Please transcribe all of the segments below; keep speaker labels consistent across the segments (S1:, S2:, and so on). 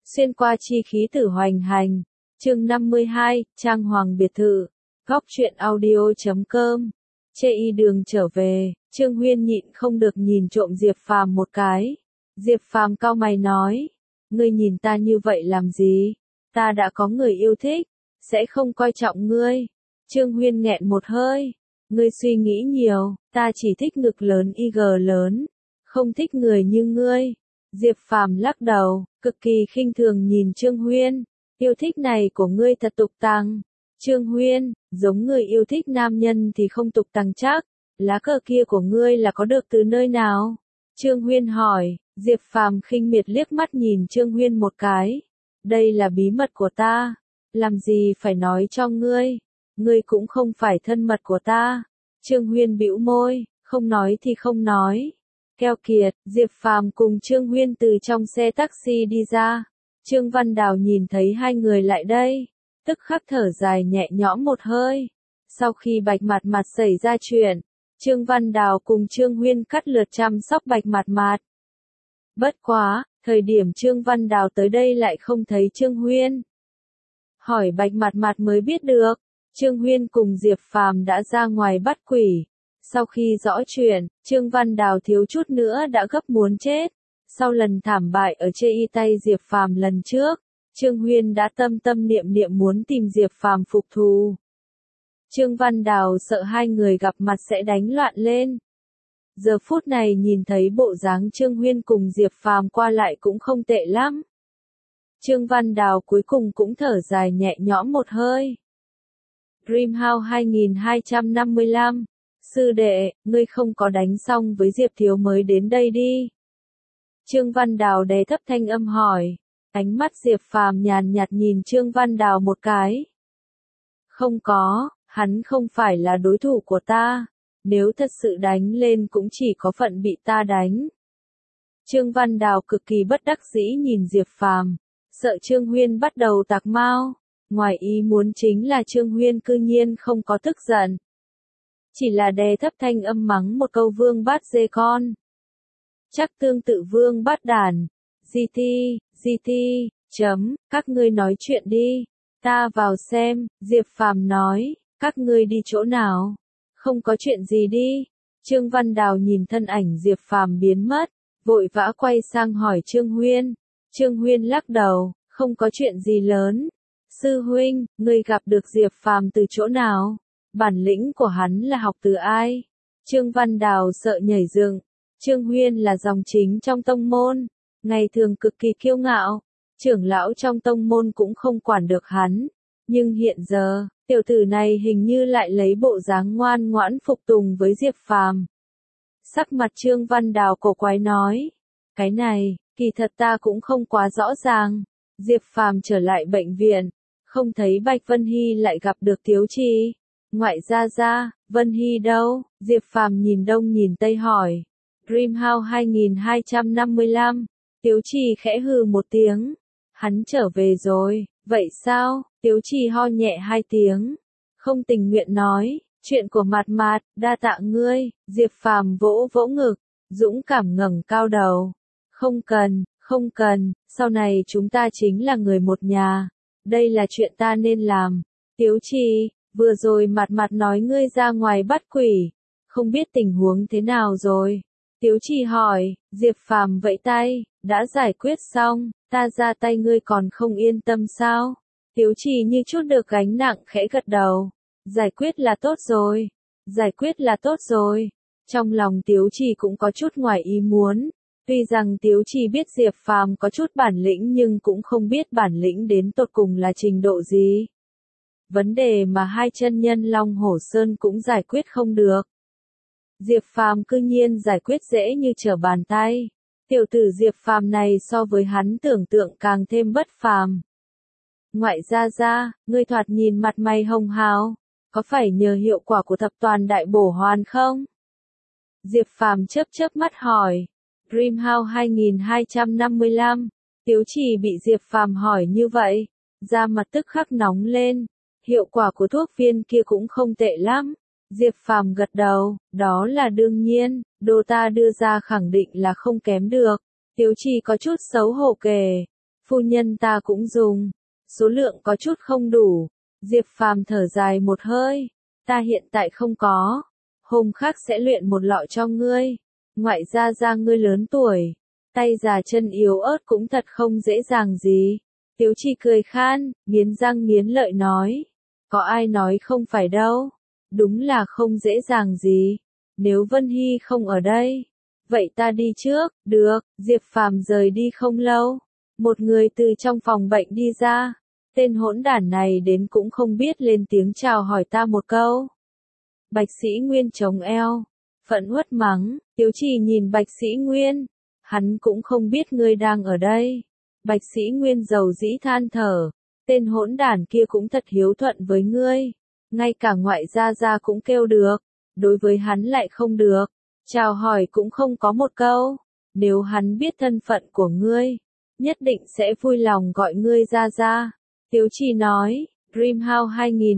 S1: Xuyên qua chi khí tử hoành hành. Chương 52, Trang Hoàng biệt thự. Góc truyện audio.com. Chê y đường trở về, Trương Huyên nhịn không được nhìn trộm Diệp Phàm một cái. Diệp Phàm cau mày nói, ngươi nhìn ta như vậy làm gì? Ta đã có người yêu thích, sẽ không coi trọng ngươi. Trương Huyên nghẹn một hơi, ngươi suy nghĩ nhiều, ta chỉ thích ngực lớn IG lớn, không thích người như ngươi. Diệp Phàm lắc đầu, cực kỳ khinh thường nhìn Trương Huyên, yêu thích này của ngươi thật tục tằng. Trương Huyên, giống người yêu thích nam nhân thì không tục tằng chắc, lá cờ kia của ngươi là có được từ nơi nào? Trương Huyên hỏi. Diệp Phàm khinh miệt liếc mắt nhìn Trương Huyên một cái. Đây là bí mật của ta, làm gì phải nói cho ngươi, ngươi cũng không phải thân mật của ta. Trương Huyên bĩu môi, không nói thì không nói. Keo kiệt, Diệp Phàm cùng Trương Huyên từ trong xe taxi đi ra. Trương Văn Đào nhìn thấy hai người lại đây, tức khắc thở dài nhẹ nhõm một hơi. Sau khi Bạch Mạt Mạt xảy ra chuyện, Trương Văn Đào cùng Trương Huyên cắt lượt chăm sóc Bạch Mạt Mạt. Bất quá, thời điểm Trương Văn Đào tới đây lại không thấy Trương Huyên. Hỏi Bạch Mạt Mạt mới biết được, Trương Huyên cùng Diệp Phàm đã ra ngoài bắt quỷ. Sau khi rõ chuyện, Trương Văn Đào thiếu chút nữa đã gấp muốn chết. Sau lần thảm bại ở chê y tay Diệp Phàm lần trước, Trương Huyên đã tâm tâm niệm niệm muốn tìm Diệp Phàm phục thù. Trương Văn Đào sợ hai người gặp mặt sẽ đánh loạn lên. Giờ phút này nhìn thấy bộ dáng Trương Huyên cùng Diệp Phàm qua lại cũng không tệ lắm. Trương Văn Đào cuối cùng cũng thở dài nhẹ nhõm một hơi. Dreamhouse 2255. Sư đệ, ngươi không có đánh xong với Diệp Thiếu mới đến đây đi. Trương Văn Đào đè thấp thanh âm hỏi. Ánh mắt Diệp Phàm nhàn nhạt nhìn Trương Văn Đào một cái. Không có, hắn không phải là đối thủ của ta. Nếu thật sự đánh lên cũng chỉ có phận bị ta đánh. Trương Văn Đào cực kỳ bất đắc dĩ nhìn Diệp Phàm, sợ Trương Huyên bắt đầu tạc mau. Ngoài ý muốn chính là Trương Huyên cư nhiên không có tức giận. Chỉ là đè thấp thanh âm mắng một câu vương bát dê con. Chắc tương tự vương bát đàn. GT, các ngươi nói chuyện đi. Ta vào xem, Diệp Phàm nói, các ngươi đi chỗ nào? Không có chuyện gì đi. Trương Văn Đào nhìn thân ảnh Diệp Phàm biến mất, vội vã quay sang hỏi Trương Huyên. Trương Huyên lắc đầu, không có chuyện gì lớn. Sư huynh, ngươi gặp được Diệp Phàm từ chỗ nào? Bản lĩnh của hắn là học từ ai? Trương Văn Đào sợ nhảy dựng. Trương Huyên là dòng chính trong tông môn, ngày thường cực kỳ kiêu ngạo, trưởng lão trong tông môn cũng không quản được hắn. Nhưng hiện giờ, tiểu tử này hình như lại lấy bộ dáng ngoan ngoãn phục tùng với Diệp Phàm. Sắc mặt Trương Văn Đào cổ quái nói, cái này, kỳ thật ta cũng không quá rõ ràng. Diệp Phàm trở lại bệnh viện, không thấy Bạch Vân Hy lại gặp được Tiếu Trì. Ngoại gia, Vân Hy đâu? Diệp Phàm nhìn đông nhìn tây hỏi. Dreamhouse 2255. Tiếu Trì khẽ hừ một tiếng. Hắn trở về rồi, vậy sao? Tiếu Trì ho nhẹ hai tiếng. Không tình nguyện nói, chuyện của Mạt Mạt, đa tạ ngươi. Diệp Phàm vỗ vỗ ngực, dũng cảm ngẩng cao đầu. Không cần, sau này chúng ta chính là người một nhà. Đây là chuyện ta nên làm. Tiếu Trì, vừa rồi Mạt Mạt nói ngươi ra ngoài bắt quỷ, không biết tình huống thế nào rồi? Tiếu Trì hỏi. Diệp Phàm vẫy tay, đã giải quyết xong, ta ra tay ngươi còn không yên tâm sao? Tiếu Trì như chút được gánh nặng khẽ gật đầu. Giải quyết là tốt rồi. Trong lòng Tiếu Trì cũng có chút ngoài ý muốn. Tuy rằng Tiếu Trì biết Diệp Phàm có chút bản lĩnh nhưng cũng không biết bản lĩnh đến tột cùng là trình độ gì. Vấn đề mà hai chân nhân Long Hổ Sơn cũng giải quyết không được. Diệp Phàm cư nhiên giải quyết dễ như trở bàn tay. Tiểu tử Diệp Phàm này so với hắn tưởng tượng càng thêm bất phàm. Ngoại gia, ngươi thoạt nhìn mặt mày hồng hào, có phải nhờ hiệu quả của thập toàn đại bổ hoàn không? Diệp Phàm chớp mắt hỏi. Dreamhouse 2255. Tiếu Trì bị Diệp Phàm hỏi như vậy, da mặt tức khắc nóng lên. Hiệu quả của thuốc viên kia cũng không tệ lắm. Diệp Phàm gật đầu, đó là đương nhiên, đồ ta đưa ra khẳng định là không kém được. Tiếu Trì có chút xấu hổ kể. Phu nhân ta cũng dùng. Số lượng có chút không đủ. Diệp Phàm thở dài một hơi. Ta hiện tại không có. Hôm khác sẽ luyện một lọ cho ngươi. Ngoại gia ngươi lớn tuổi. Tay già chân yếu ớt cũng thật không dễ dàng gì. Tiếu Chi cười khan, nghiến răng nghiến lợi nói. Có ai nói không phải đâu. Đúng là không dễ dàng gì. Nếu Vân Hy không ở đây. Vậy ta đi trước, được. Diệp Phàm rời đi không lâu. Một người từ trong phòng bệnh đi ra. Tên hỗn đản này đến cũng không biết lên tiếng chào hỏi ta một câu. Bạch Sĩ Nguyên chống eo. Phẫn uất mắng, Tiếu Trì nhìn Bạch Sĩ Nguyên. Hắn cũng không biết ngươi đang ở đây. Bạch Sĩ Nguyên dầu dĩ than thở. Tên hỗn đản kia cũng thật hiếu thuận với ngươi. Ngay cả ngoại gia cũng kêu được. Đối với hắn lại không được. Chào hỏi cũng không có một câu. Nếu hắn biết thân phận của ngươi, nhất định sẽ vui lòng gọi ngươi ra. Tiếu Trì nói, Dreamhouse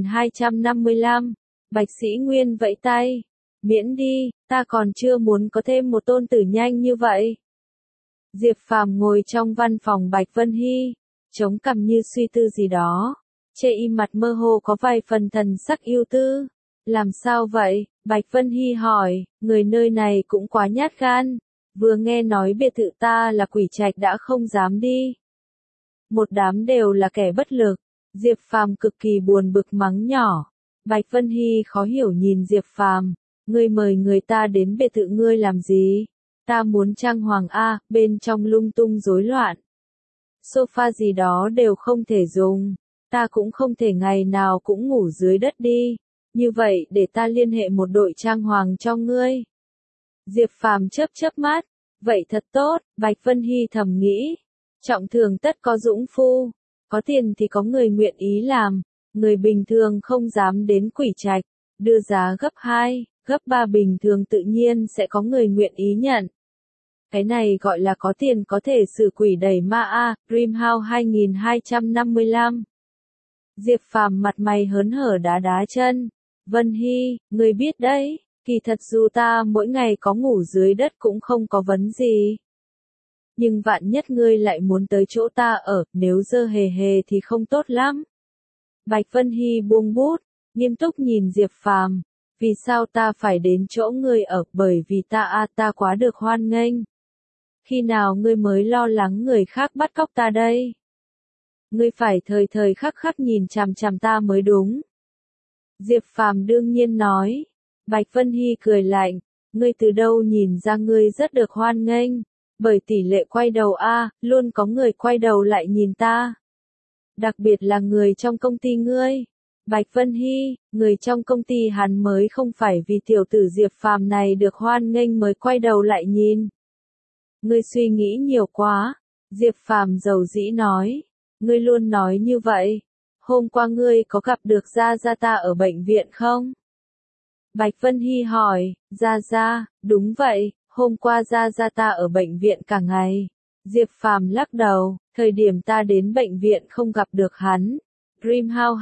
S1: 2255. Bạch Sĩ Nguyên vẫy tay. Miễn đi, ta còn chưa muốn có thêm một tôn tử nhanh như vậy. Diệp Phàm ngồi trong văn phòng Bạch Vân Hy, chống cằm như suy tư gì đó. Chê im mặt mơ hồ có vài phần thần sắc ưu tư. Làm sao vậy? Bạch Vân Hy hỏi, người nơi này cũng quá nhát gan. Vừa nghe nói biệt thự ta là quỷ trạch đã không dám đi. Một đám đều là kẻ bất lực. Diệp Phàm cực kỳ buồn bực mắng nhỏ. Bạch Vân Hy khó hiểu nhìn Diệp Phàm. Ngươi mời người ta đến biệt thự ngươi làm gì? Ta muốn trang hoàng a, bên trong lung tung rối loạn. Sofa gì đó đều không thể dùng. Ta cũng không thể ngày nào cũng ngủ dưới đất đi. Như vậy để ta liên hệ một đội trang hoàng cho ngươi. Diệp Phàm chớp mắt. Vậy thật tốt, Bạch Vân Hy thầm nghĩ. Trọng thường tất có dũng phu. Có tiền thì có người nguyện ý làm. Người bình thường không dám đến quỷ trạch. Đưa giá gấp 2, gấp 3 bình thường tự nhiên sẽ có người nguyện ý nhận. Cái này gọi là có tiền có thể xử quỷ đẩy ma a, Dreamhouse 2255. Diệp Phàm mặt mày hớn hở đá chân. Vân Hy, ngươi biết đấy, kỳ thật dù ta mỗi ngày có ngủ dưới đất cũng không có vấn gì. Nhưng vạn nhất ngươi lại muốn tới chỗ ta ở, nếu dơ hề thì không tốt lắm. Bạch Vân Hy buông bút, nghiêm túc nhìn Diệp Phàm. Vì sao ta phải đến chỗ ngươi ở? Bởi vì ta quá được hoan nghênh. Khi nào ngươi mới lo lắng người khác bắt cóc ta đây? Ngươi phải thời thời khắc nhìn chằm chằm ta mới đúng. Diệp Phàm đương nhiên nói. Bạch Vân Hy cười lạnh. Ngươi từ đâu nhìn ra ngươi rất được hoan nghênh? Bởi tỷ lệ quay đầu luôn có người quay đầu lại nhìn ta. Đặc biệt là người trong công ty ngươi. Bạch Vân Hy, người trong công ty hắn mới không phải vì tiểu tử Diệp Phàm này được hoan nghênh mới quay đầu lại nhìn. Ngươi suy nghĩ nhiều quá. Diệp Phàm dầu dĩ nói. Ngươi luôn nói như vậy. Hôm qua ngươi có gặp được Gia ta ở bệnh viện không? Bạch Vân Hy hỏi. Gia, đúng vậy, hôm qua Gia ta ở bệnh viện cả ngày. Diệp Phàm lắc đầu, thời điểm ta đến bệnh viện không gặp được hắn. Dreamhouse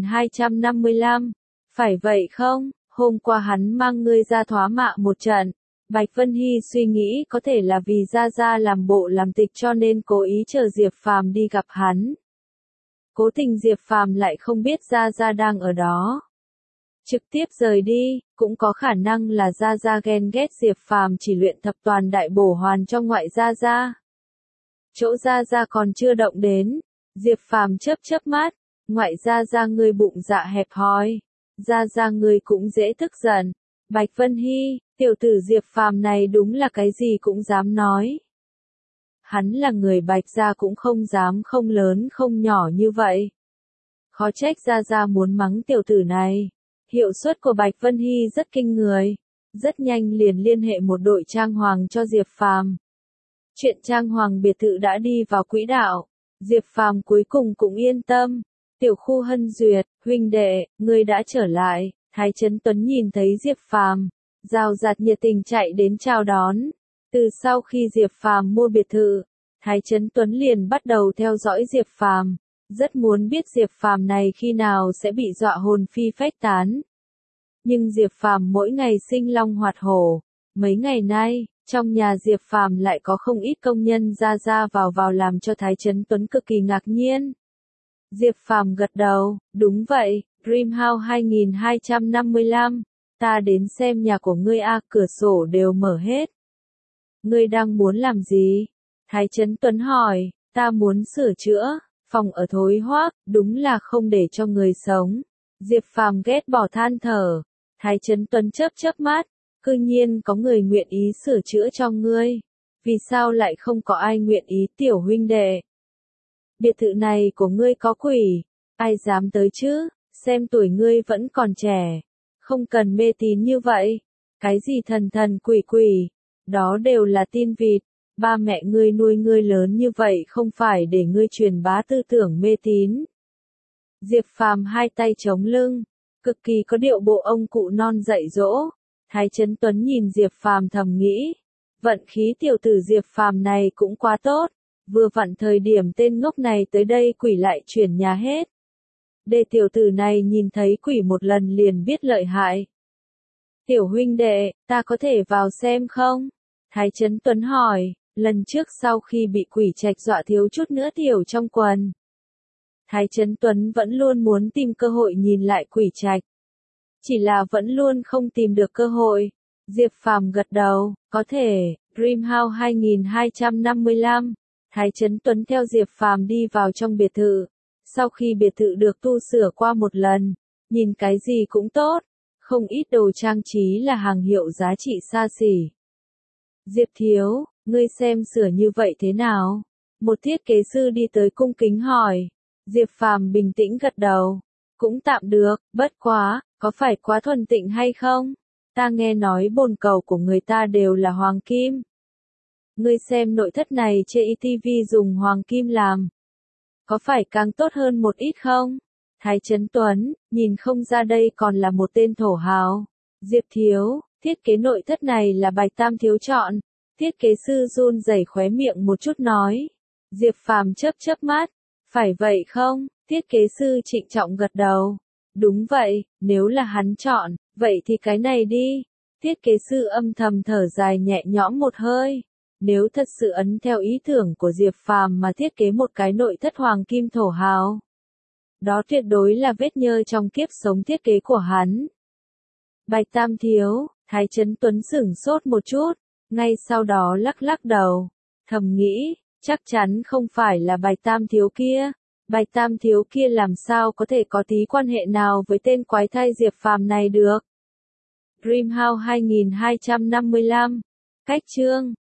S1: 2255. Phải vậy không? Hôm qua hắn mang ngươi ra thoá mạ một trận. Bạch Vân Hy suy nghĩ có thể là vì Gia làm bộ làm tịch cho nên cố ý chờ Diệp Phàm đi gặp hắn. Cố tình Diệp Phàm lại không biết Gia đang ở đó. Trực tiếp rời đi, cũng có khả năng là Gia ghen ghét Diệp Phàm chỉ luyện thập toàn đại bổ hoàn cho ngoại Gia. Chỗ Gia còn chưa động đến. Diệp Phàm chớp mắt. Ngoại Gia ngươi bụng dạ hẹp hòi. Gia ngươi cũng dễ tức giận. Bạch Vân Hy, tiểu tử Diệp Phàm này đúng là cái gì cũng dám nói. Hắn là người Bạch gia cũng không dám không lớn không nhỏ như vậy. Khó trách Gia muốn mắng tiểu tử này. Hiệu suất của Bạch Vân Hy rất kinh người. Rất nhanh liền liên hệ một đội trang hoàng cho Diệp Phàm. Chuyện trang hoàng biệt thự đã đi vào quỹ đạo. Diệp Phàm cuối cùng cũng yên tâm. Tiểu Khu Hân Duyệt, huynh đệ, ngươi đã trở lại. Thái Trấn Tuấn nhìn thấy Diệp Phàm, rào rạt nhiệt tình chạy đến chào đón. Từ sau khi Diệp Phàm mua biệt thự, Thái Trấn Tuấn liền bắt đầu theo dõi Diệp Phàm, rất muốn biết Diệp Phàm này khi nào sẽ bị dọa hồn phi phách tán. Nhưng Diệp Phàm mỗi ngày sinh long hoạt hổ, mấy ngày nay, Trong nhà Diệp Phàm lại có không ít công nhân ra ra vào vào làm cho Thái Chấn Tuấn cực kỳ ngạc nhiên. Diệp Phàm gật đầu, đúng vậy, Dreamhouse 2255, ta đến xem nhà của ngươi a, cửa sổ đều mở hết. Ngươi đang muốn làm gì? Thái Chấn Tuấn hỏi, ta muốn sửa chữa, phòng ở thối hoác, đúng là không để cho người sống. Diệp Phàm ghét bỏ than thở, Thái Chấn Tuấn chớp chớp mắt, cư nhiên có người nguyện ý sửa chữa cho ngươi. Vì sao lại không có ai nguyện ý tiểu huynh đệ? Biệt thự này của ngươi có quỷ, ai dám tới chứ, xem tuổi ngươi vẫn còn trẻ, không cần mê tín như vậy. Cái gì thần thần quỷ quỷ, đó đều là tin vịt, ba mẹ ngươi nuôi ngươi lớn như vậy không phải để ngươi truyền bá tư tưởng mê tín. Diệp Phàm hai tay chống lưng, cực kỳ có điệu bộ ông cụ non dạy dỗ. Thái Chấn Tuấn nhìn Diệp Phàm thầm nghĩ, vận khí tiểu tử Diệp Phàm này cũng quá tốt, vừa vặn thời điểm tên ngốc này tới đây quỷ lại chuyển nhà hết. Để tiểu tử này nhìn thấy quỷ một lần liền biết lợi hại. Tiểu huynh đệ, ta có thể vào xem không? Thái Chấn Tuấn hỏi, lần trước sau khi bị quỷ trạch dọa thiếu chút nữa tiểu trong quần. Thái Chấn Tuấn vẫn luôn muốn tìm cơ hội nhìn lại quỷ trạch. Chỉ là vẫn luôn không tìm được cơ hội. Diệp Phàm gật đầu, có thể, Dreamhouse 2255. Thái Chấn Tuấn theo Diệp Phàm đi vào trong biệt thự. Sau khi biệt thự được tu sửa qua một lần, nhìn cái gì cũng tốt, không ít đồ trang trí là hàng hiệu giá trị xa xỉ. Diệp thiếu, ngươi xem sửa như vậy thế nào? Một thiết kế sư đi tới cung kính hỏi. Diệp Phàm bình tĩnh gật đầu. Cũng tạm được, bất quá, có phải quá thuần tịnh hay không? Ta nghe nói bồn cầu của người ta đều là hoàng kim. Ngươi xem nội thất này trên TV dùng hoàng kim làm. Có phải càng tốt hơn một ít không? Thái Chấn Tuấn, nhìn không ra đây còn là một tên thổ hào. Diệp thiếu, thiết kế nội thất này là Bạch Tam thiếu chọn. Thiết kế sư run rẩy khóe miệng một chút nói. Diệp Phàm chớp chớp mắt. Phải vậy không? Thiết kế sư trịnh trọng gật đầu. Đúng vậy, nếu là hắn chọn, vậy thì cái này đi. Thiết kế sư âm thầm thở dài nhẹ nhõm một hơi. Nếu thật sự ấn theo ý tưởng của Diệp Phàm mà thiết kế một cái nội thất hoàng kim thổ hào, đó tuyệt đối là vết nhơ trong kiếp sống thiết kế của hắn. Bạch Tam thiếu, Thái Chấn Tuấn sửng sốt một chút, ngay sau đó lắc lắc đầu, thầm nghĩ, chắc chắn không phải là Bạch Tam thiếu kia. Bạch Tam thiếu kia làm sao có thể có tí quan hệ nào với tên quái thai Diệp Phàm này được. Dreamhouse 2255. Cách chương